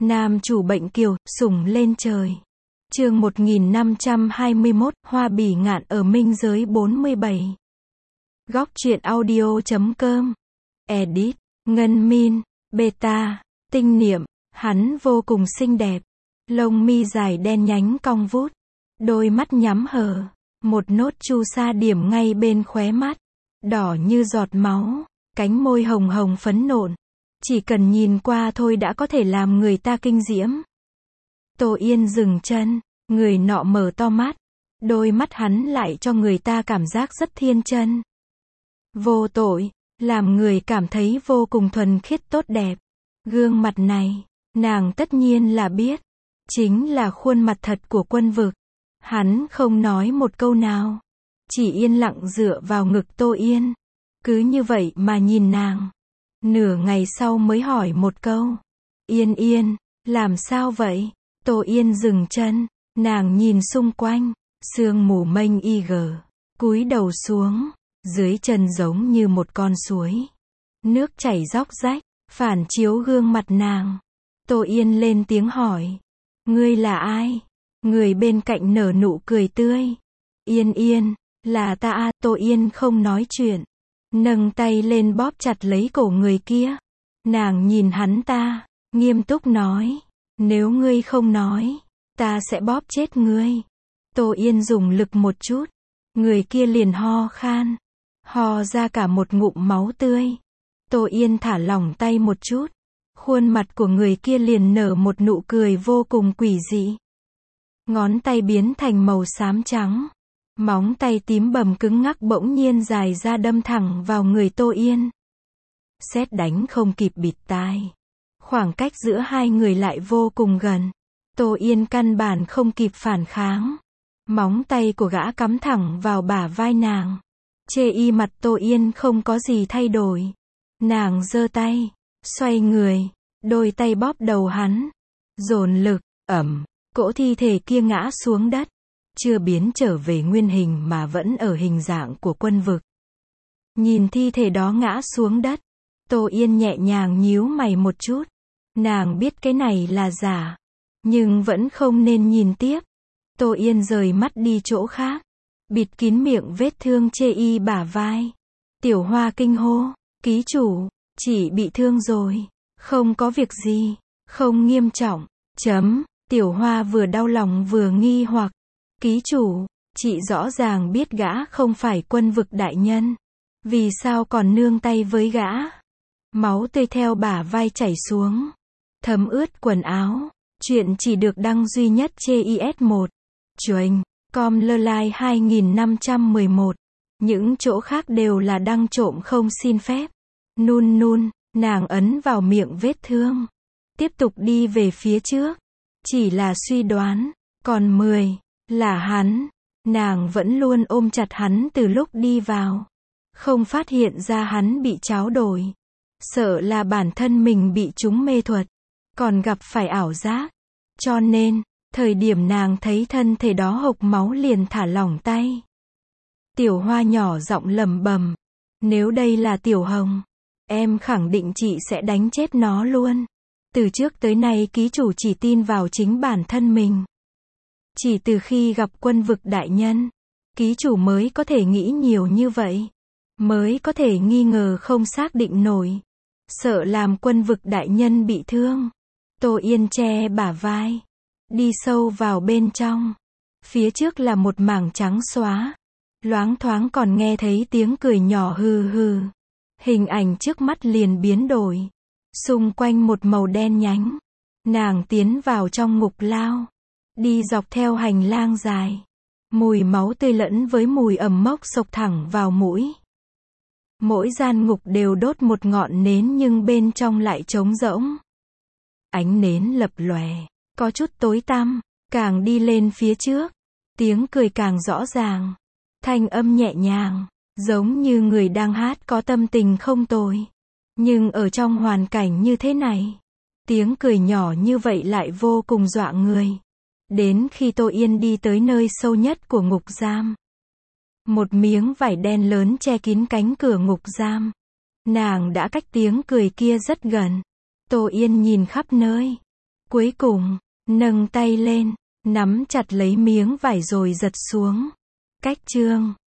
Nam chủ bệnh kiều, sủng lên trời. Chương 1521, Hoa bỉ ngạn ở minh giới 47. Góc truyện audio.com. Edit, Ngân Min, Beta, Tinh Niệm, hắn vô cùng xinh đẹp. Lông mi dài đen nhánh cong vút, đôi mắt nhắm hờ, một nốt chu sa điểm ngay bên khóe mắt, đỏ như giọt máu, cánh môi hồng hồng phấn nộn. Chỉ cần nhìn qua thôi đã có thể làm người ta kinh diễm. Tô Yên dừng chân, người nọ mở to mắt, đôi mắt hắn lại cho người ta cảm giác rất thiên chân. Vô tội, làm người cảm thấy vô cùng thuần khiết tốt đẹp. Gương mặt này, nàng tất nhiên là biết, chính là khuôn mặt thật của Quân Vực. Hắn không nói một câu nào, chỉ yên lặng dựa vào ngực Tô Yên. Cứ như vậy mà nhìn nàng. Nửa ngày sau mới hỏi một câu. Yên Yên, làm sao vậy? Tô Yên dừng chân, nàng nhìn xung quanh, sương mù mênh cúi đầu xuống, dưới chân giống như một con suối. Nước chảy róc rách, phản chiếu gương mặt nàng. Tô Yên lên tiếng hỏi. Ngươi là ai? Người bên cạnh nở nụ cười tươi. Yên Yên, là ta à? Tô Yên không nói chuyện, nâng tay lên bóp chặt lấy cổ người kia. Nàng nhìn hắn ta, nghiêm túc nói. Nếu ngươi không nói, ta sẽ bóp chết ngươi. Tô Yên dùng lực một chút, người kia liền ho khan, ho ra cả một ngụm máu tươi. Tô Yên thả lỏng tay một chút, khuôn mặt của người kia liền nở một nụ cười vô cùng quỷ dị. Ngón tay biến thành màu xám trắng, móng tay tím bầm cứng ngắc bỗng nhiên dài ra đâm thẳng vào người Tô Yên. Sét đánh không kịp bịt tai. Khoảng cách giữa hai người lại vô cùng gần. Tô Yên căn bản không kịp phản kháng. Móng tay của gã cắm thẳng vào bả vai nàng. Chê y mặt Tô Yên không có gì thay đổi. Nàng giơ tay, xoay người, đôi tay bóp đầu hắn. Dồn lực, cỗ thi thể kia ngã xuống đất. Chưa biến trở về nguyên hình mà vẫn ở hình dạng của Quân Vực. Nhìn thi thể đó ngã xuống đất, Tô Yên nhẹ nhàng nhíu mày một chút. Nàng biết cái này là giả, nhưng vẫn không nên nhìn tiếp. Tô Yên rời mắt đi chỗ khác, bịt kín miệng vết thương chê y bả vai. Tiểu Hoa kinh hô, ký chủ, chỉ bị thương rồi, không có việc gì, không nghiêm trọng. Tiểu Hoa vừa đau lòng vừa nghi hoặc. Ký chủ, chị rõ ràng biết gã không phải Quân Vực đại nhân, vì sao còn nương tay với gã? Máu tươi theo bả vai chảy xuống, thấm ướt quần áo. Chuyện chỉ được đăng duy nhất CIS1. Chuềnh, com lơ lai 2511. Những chỗ khác đều là đăng trộm không xin phép. Nun, nàng ấn vào miệng vết thương, tiếp tục đi về phía trước. Chỉ là suy đoán, còn 10, là hắn. Nàng vẫn luôn ôm chặt hắn từ lúc đi vào, không phát hiện ra hắn bị tráo đổi. Sợ là bản thân mình bị chúng mê thuật, còn gặp phải ảo giác. Cho nên, thời điểm nàng thấy thân thể đó hộc máu liền thả lỏng tay. Tiểu Hoa nhỏ giọng lẩm bẩm. Nếu đây là Tiểu Hồng, em khẳng định chị sẽ đánh chết nó luôn. Từ trước tới nay ký chủ chỉ tin vào chính bản thân mình. Chỉ từ khi gặp Quân Vực đại nhân, ký chủ mới có thể nghĩ nhiều như vậy. Mới có thể nghi ngờ không xác định nổi. Sợ làm Quân Vực đại nhân bị thương. Tô Yên che bả vai, đi sâu vào bên trong. Phía trước là một mảng trắng xóa, loáng thoáng còn nghe thấy tiếng cười nhỏ hừ hừ. Hình ảnh trước mắt liền biến đổi. Xung quanh một màu đen nhánh. Nàng tiến vào trong ngục lao, đi dọc theo hành lang dài. Mùi máu tươi lẫn với mùi ẩm mốc xộc thẳng vào mũi. Mỗi gian ngục đều đốt một ngọn nến nhưng bên trong lại trống rỗng. Ánh nến lập lòe, có chút tối tăm. Càng đi lên phía trước, tiếng cười càng rõ ràng. Thanh âm nhẹ nhàng, giống như người đang hát có tâm tình không tồi. Nhưng ở trong hoàn cảnh như thế này, tiếng cười nhỏ như vậy lại vô cùng dọa người. Đến khi Tô Yên đi tới nơi sâu nhất của ngục giam, một miếng vải đen lớn che kín cánh cửa ngục giam. Nàng đã cách tiếng cười kia rất gần. Tô Yên nhìn khắp nơi, Cuối cùng, nâng tay lên, nắm chặt lấy miếng vải rồi giật xuống. Cách chương